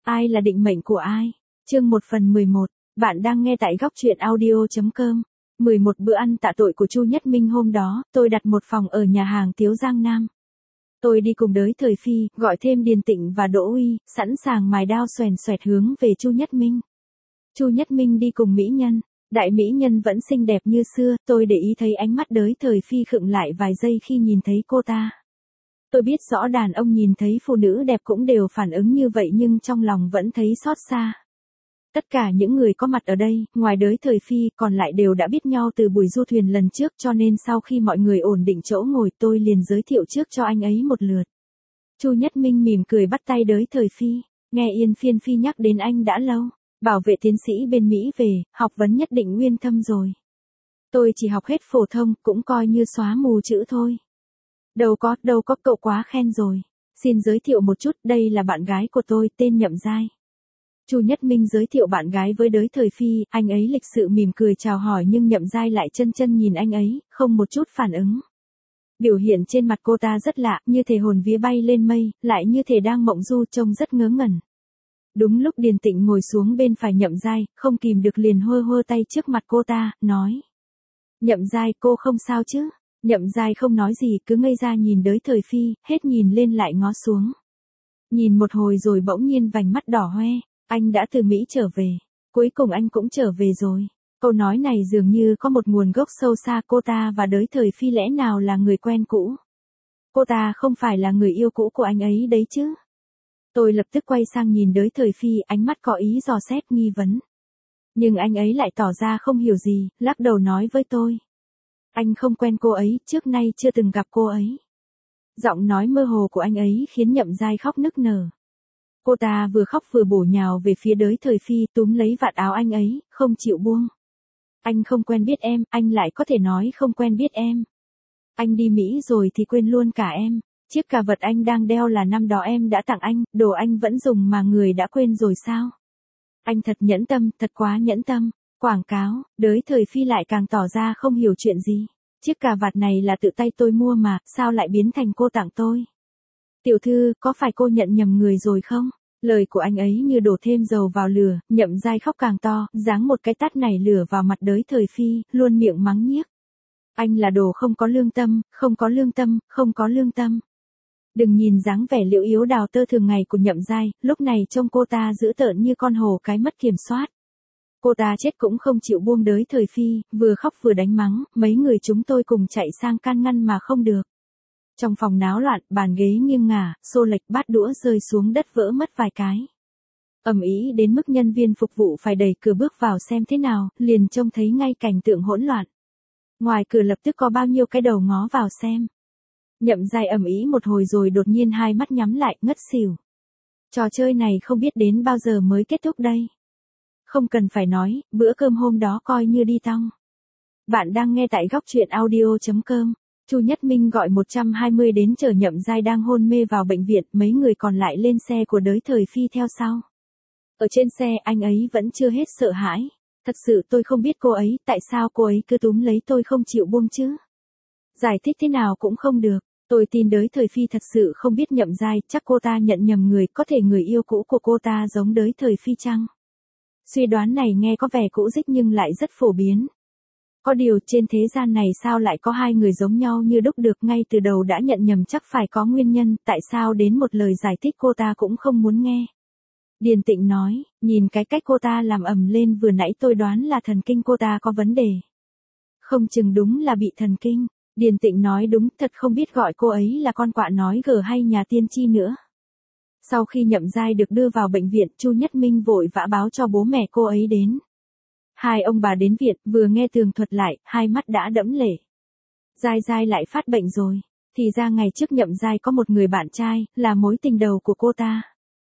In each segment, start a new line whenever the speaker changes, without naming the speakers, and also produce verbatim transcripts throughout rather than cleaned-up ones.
Ai là định mệnh của ai? Chương một phần mười một. Bạn đang nghe tại góc truyện audio chấm com. mười một bữa ăn tạ tội của Chu Nhất Minh hôm đó, tôi đặt một phòng ở nhà hàng Tiếu Giang Nam. Tôi đi cùng đới Thời Phi, gọi thêm Điền Tịnh và Đỗ Uy, sẵn sàng mài đao xoèn xoẹt hướng về Chu Nhất Minh. Chu Nhất Minh đi cùng mỹ nhân. Đại mỹ nhân vẫn xinh đẹp như xưa, tôi để ý thấy ánh mắt đới Thời Phi khựng lại vài giây khi nhìn thấy cô ta. Tôi biết rõ đàn ông nhìn thấy phụ nữ đẹp cũng đều phản ứng như vậy nhưng trong lòng vẫn thấy xót xa. Tất cả những người có mặt ở đây, ngoài đới Thời Phi, còn lại đều đã biết nhau từ buổi du thuyền lần trước cho nên sau khi mọi người ổn định chỗ ngồi tôi liền giới thiệu trước cho anh ấy một lượt. Chu Nhất Minh mỉm cười bắt tay đới Thời Phi, nghe Yên Phiên Phi nhắc đến anh đã lâu, bảo vệ tiến sĩ bên Mỹ về, học vấn nhất định uyên thâm rồi. Tôi chỉ học hết phổ thông, cũng coi như xóa mù chữ thôi. Đâu có, đâu có, cậu quá khen rồi. Xin giới thiệu một chút, đây là bạn gái của tôi, tên Nhậm Giai. Chu Nhất Minh giới thiệu bạn gái với đới Thời Phi, anh ấy lịch sự mỉm cười chào hỏi nhưng Nhậm Giai lại chân chân nhìn anh ấy, không một chút phản ứng. Biểu hiện trên mặt cô ta rất lạ, như thể hồn vía bay lên mây, lại như thể đang mộng du trông rất ngớ ngẩn. Đúng lúc Điền Tịnh ngồi xuống bên phải Nhậm Giai, không kìm được liền hơ hơ tay trước mặt cô ta, nói. Nhậm Giai, cô không sao chứ? Nhậm Giai không nói gì, cứ ngây ra nhìn đới Thời Phi, hết nhìn lên lại ngó xuống. Nhìn một hồi rồi bỗng nhiên vành mắt đỏ hoe, anh đã từ Mỹ trở về. Cuối cùng anh cũng trở về rồi. Câu nói này dường như có một nguồn gốc sâu xa, cô ta và đới Thời Phi lẽ nào là người quen cũ? Cô ta không phải là người yêu cũ của anh ấy đấy chứ? Tôi lập tức quay sang nhìn đới Thời Phi, ánh mắt có ý dò xét nghi vấn. Nhưng anh ấy lại tỏ ra không hiểu gì, lắc đầu nói với tôi. Anh không quen cô ấy, trước nay chưa từng gặp cô ấy. Giọng nói mơ hồ của anh ấy khiến Nhậm Giai khóc nức nở. Cô ta vừa khóc vừa bổ nhào về phía đới Thời Phi túm lấy vạt áo anh ấy, không chịu buông. Anh không quen biết em, anh lại có thể nói không quen biết em. Anh đi Mỹ rồi thì quên luôn cả em. Chiếc cà vật anh đang đeo là năm đó em đã tặng anh, đồ anh vẫn dùng mà người đã quên rồi sao? Anh thật nhẫn tâm, thật quá nhẫn tâm. Quảng cáo, đới Thời Phi lại càng tỏ ra không hiểu chuyện gì. Chiếc cà vạt này là tự tay tôi mua mà, sao lại biến thành cô tặng tôi? Tiểu thư, có phải cô nhận nhầm người rồi không? Lời của anh ấy như đổ thêm dầu vào lửa, Nhậm Giai khóc càng to, giáng một cái tát nảy lửa vào mặt đới Thời Phi, luôn miệng mắng nhiếc. Anh là đồ không có lương tâm, không có lương tâm, không có lương tâm. Đừng nhìn dáng vẻ liễu yếu đào tơ thường ngày của Nhậm Giai, lúc này trông cô ta dữ tợn như con hổ cái mất kiểm soát. Cô ta chết cũng không chịu buông đới Thời Phi, vừa khóc vừa đánh mắng, mấy người chúng tôi cùng chạy sang can ngăn mà không được. Trong phòng náo loạn, bàn ghế nghiêng ngả, xô lệch, bát đũa rơi xuống đất vỡ mất vài cái. Ầm ĩ đến mức nhân viên phục vụ phải đẩy cửa bước vào xem thế nào, liền trông thấy ngay cảnh tượng hỗn loạn. Ngoài cửa lập tức có bao nhiêu cái đầu ngó vào xem. Nhậm Giai ầm ĩ một hồi rồi đột nhiên hai mắt nhắm lại, ngất xỉu. Trò chơi này không biết đến bao giờ mới kết thúc đây. Không cần phải nói, bữa cơm hôm đó coi như đi tong. Bạn đang nghe tại góc truyện audio chấm com. Chu Nhất Minh gọi một trăm hai mươi đến chở Nhậm Giai đang hôn mê vào bệnh viện, mấy người còn lại lên xe của đới Thời Phi theo sau. Ở trên xe anh ấy vẫn chưa hết sợ hãi. Thật sự tôi không biết cô ấy, tại sao cô ấy cứ túm lấy tôi không chịu buông chứ? Giải thích thế nào cũng không được. Tôi tin đới Thời Phi thật sự không biết Nhậm Giai, chắc cô ta nhận nhầm người, có thể người yêu cũ của cô ta giống đới Thời Phi chăng? Suy đoán này nghe có vẻ cũ dích nhưng lại rất phổ biến. Có điều trên thế gian này sao lại có hai người giống nhau như đúc được, ngay từ đầu đã nhận nhầm chắc phải có nguyên nhân, tại sao đến một lời giải thích cô ta cũng không muốn nghe. Điền Tịnh nói, nhìn cái cách cô ta làm ầm lên vừa nãy tôi đoán là thần kinh cô ta có vấn đề. Không chừng đúng là bị thần kinh. Điền Tịnh nói đúng, thật không biết gọi cô ấy là con quạ nói gở hay nhà tiên tri nữa. Sau khi Nhậm Giai được đưa vào bệnh viện, Chu Nhất Minh vội vã báo cho bố mẹ cô ấy đến. Hai ông bà đến viện, vừa nghe tường thuật lại, hai mắt đã đẫm lệ. Giai Giai lại phát bệnh rồi. Thì ra ngày trước Nhậm Giai có một người bạn trai, là mối tình đầu của cô ta.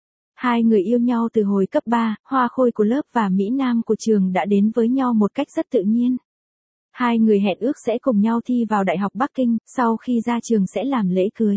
Hai người yêu nhau từ hồi cấp ba, hoa khôi của lớp và Mỹ Nam của trường đã đến với nhau một cách rất tự nhiên. Hai người hẹn ước sẽ cùng nhau thi vào Đại học Bắc Kinh, sau khi ra trường sẽ làm lễ cưới.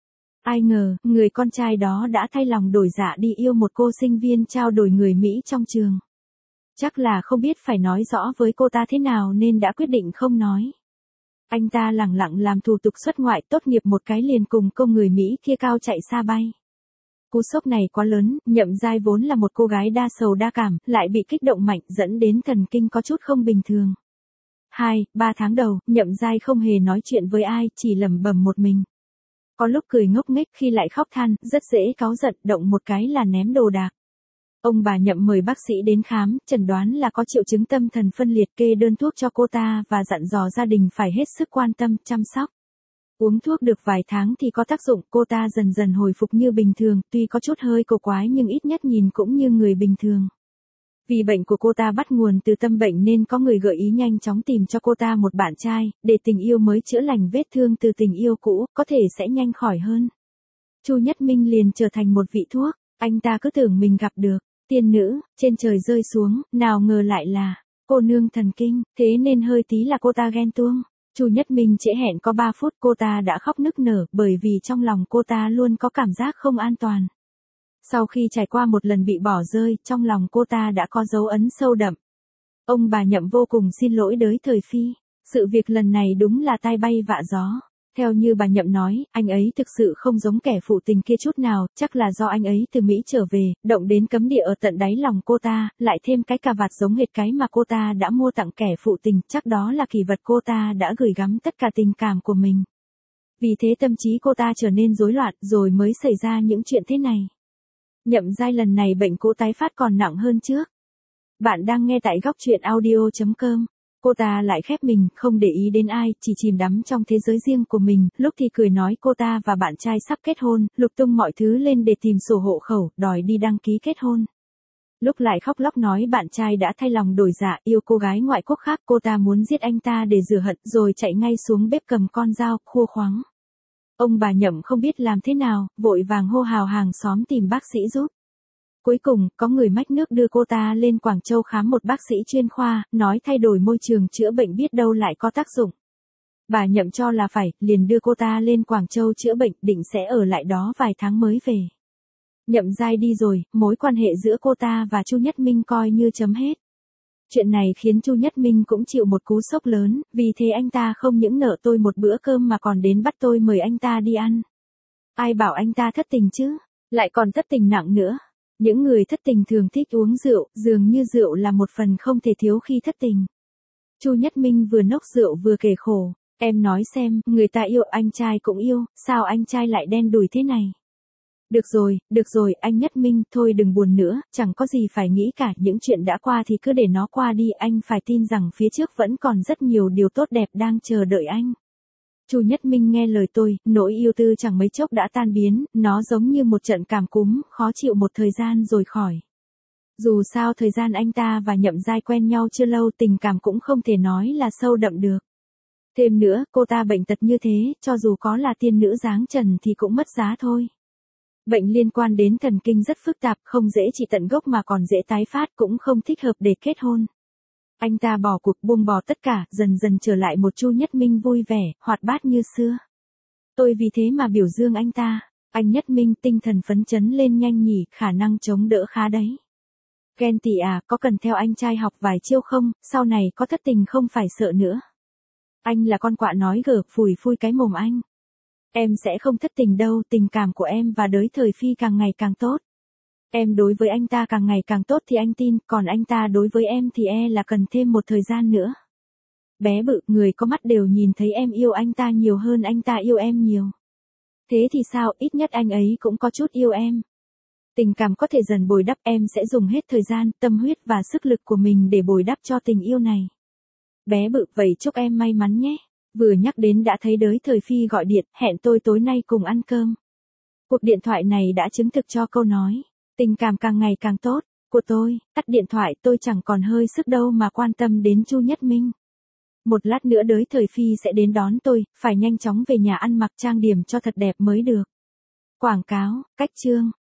Ai ngờ, người con trai đó đã thay lòng đổi dạ đi yêu một cô sinh viên trao đổi người Mỹ trong trường. Chắc là không biết phải nói rõ với cô ta thế nào nên đã quyết định không nói. Anh ta lẳng lặng làm thủ tục xuất ngoại, tốt nghiệp một cái liền cùng cô người Mỹ kia cao chạy xa bay. Cú sốc này quá lớn, Nhậm Giai vốn là một cô gái đa sầu đa cảm, lại bị kích động mạnh dẫn đến thần kinh có chút không bình thường. Hai, ba tháng đầu, Nhậm Giai không hề nói chuyện với ai, chỉ lẩm bẩm một mình. Có lúc cười ngốc nghếch, khi lại khóc than, rất dễ cáu giận, động một cái là ném đồ đạc. Ông bà Nhậm mời bác sĩ đến khám, chẩn đoán là có triệu chứng tâm thần phân liệt, kê đơn thuốc cho cô ta và dặn dò gia đình phải hết sức quan tâm, chăm sóc. Uống thuốc được vài tháng thì có tác dụng, cô ta dần dần hồi phục như bình thường, tuy có chút hơi cổ quái nhưng ít nhất nhìn cũng như người bình thường. Vì bệnh của cô ta bắt nguồn từ tâm bệnh nên có người gợi ý nhanh chóng tìm cho cô ta một bạn trai, để tình yêu mới chữa lành vết thương từ tình yêu cũ, có thể sẽ nhanh khỏi hơn. Chu Nhất Minh liền trở thành một vị thuốc, anh ta cứ tưởng mình gặp được tiên nữ, trên trời rơi xuống, nào ngờ lại là cô nương thần kinh, thế nên hơi tí là cô ta ghen tuông. Chu Nhất Minh trễ hẹn có ba phút cô ta đã khóc nức nở, bởi vì trong lòng cô ta luôn có cảm giác không an toàn. Sau khi trải qua một lần bị bỏ rơi, trong lòng cô ta đã có dấu ấn sâu đậm. Ông bà Nhậm vô cùng xin lỗi đới thời phi. Sự việc lần này đúng là tai bay vạ gió. Theo như bà Nhậm nói, anh ấy thực sự không giống kẻ phụ tình kia chút nào, chắc là do anh ấy từ Mỹ trở về, động đến cấm địa ở tận đáy lòng cô ta, lại thêm cái cà vạt giống hệt cái mà cô ta đã mua tặng kẻ phụ tình, chắc đó là kỷ vật cô ta đã gửi gắm tất cả tình cảm của mình. Vì thế tâm trí cô ta trở nên rối loạn, rồi mới xảy ra những chuyện thế này. Nhậm Giai lần này bệnh cũ tái phát còn nặng hơn trước. Bạn đang nghe tại góc truyện audio chấm com. Cô ta lại khép mình, không để ý đến ai, chỉ chìm đắm trong thế giới riêng của mình, lúc thì cười nói cô ta và bạn trai sắp kết hôn, lục tung mọi thứ lên để tìm sổ hộ khẩu, đòi đi đăng ký kết hôn. Lúc lại khóc lóc nói bạn trai đã thay lòng đổi dạ, yêu cô gái ngoại quốc khác, cô ta muốn giết anh ta để rửa hận, rồi chạy ngay xuống bếp cầm con dao, khua khoáng. Ông bà Nhậm không biết làm thế nào, vội vàng hô hào hàng xóm tìm bác sĩ giúp. Cuối cùng, có người mách nước đưa cô ta lên Quảng Châu khám một bác sĩ chuyên khoa, nói thay đổi môi trường chữa bệnh biết đâu lại có tác dụng. Bà Nhậm cho là phải, liền đưa cô ta lên Quảng Châu chữa bệnh, định sẽ ở lại đó vài tháng mới về. Nhậm Giai đi rồi, mối quan hệ giữa cô ta và Chu Nhất Minh coi như chấm hết. Chuyện này khiến Chu Nhất Minh cũng chịu một cú sốc lớn, vì thế anh ta không những nợ tôi một bữa cơm mà còn đến bắt tôi mời anh ta đi ăn. Ai bảo anh ta thất tình chứ, lại còn thất tình nặng nữa. Những người thất tình thường thích uống rượu, dường như rượu là một phần không thể thiếu khi thất tình. Chu Nhất Minh vừa nốc rượu vừa kể khổ, em nói xem, người ta yêu anh trai cũng yêu, sao anh trai lại đen đủi thế này? Được rồi, được rồi, anh Nhất Minh, thôi đừng buồn nữa, chẳng có gì phải nghĩ cả, những chuyện đã qua thì cứ để nó qua đi, anh phải tin rằng phía trước vẫn còn rất nhiều điều tốt đẹp đang chờ đợi anh. Chu Nhất Minh nghe lời tôi, nỗi yêu tư chẳng mấy chốc đã tan biến, nó giống như một trận cảm cúm, khó chịu một thời gian rồi khỏi. Dù sao thời gian anh ta và Nhậm Giai quen nhau chưa lâu, tình cảm cũng không thể nói là sâu đậm được. Thêm nữa, cô ta bệnh tật như thế, cho dù có là tiên nữ dáng trần thì cũng mất giá thôi. Bệnh liên quan đến thần kinh rất phức tạp, không dễ trị tận gốc mà còn dễ tái phát, cũng không thích hợp để kết hôn. Anh ta bỏ cuộc, buông bỏ tất cả, dần dần trở lại một Chu Nhất Minh vui vẻ, hoạt bát như xưa. Tôi vì thế mà biểu dương anh ta. Anh Nhất Minh tinh thần phấn chấn lên nhanh nhỉ, khả năng chống đỡ khá đấy. Ghen tị à, có cần theo anh trai học vài chiêu không, sau này có thất tình không phải sợ nữa. Anh là con quạ nói gở, phủi phui cái mồm anh. Em sẽ không thất tình đâu, tình cảm của em và đới thời phi càng ngày càng tốt. Em đối với anh ta càng ngày càng tốt thì anh tin, còn anh ta đối với em thì e là cần thêm một thời gian nữa. Bé bự, người có mắt đều nhìn thấy em yêu anh ta nhiều hơn anh ta yêu em nhiều. Thế thì sao, ít nhất anh ấy cũng có chút yêu em. Tình cảm có thể dần bồi đắp, em sẽ dùng hết thời gian, tâm huyết và sức lực của mình để bồi đắp cho tình yêu này. Bé bự, vậy chúc em may mắn nhé. Vừa nhắc đến đã thấy đới thời phi gọi điện, hẹn tôi tối nay cùng ăn cơm. Cuộc điện thoại này đã chứng thực cho câu nói, tình cảm càng ngày càng tốt, của tôi. Tắt điện thoại, tôi chẳng còn hơi sức đâu mà quan tâm đến Chu Nhất Minh. Một lát nữa đới thời phi sẽ đến đón tôi, phải nhanh chóng về nhà ăn mặc trang điểm cho thật đẹp mới được. Quảng cáo, cách chương.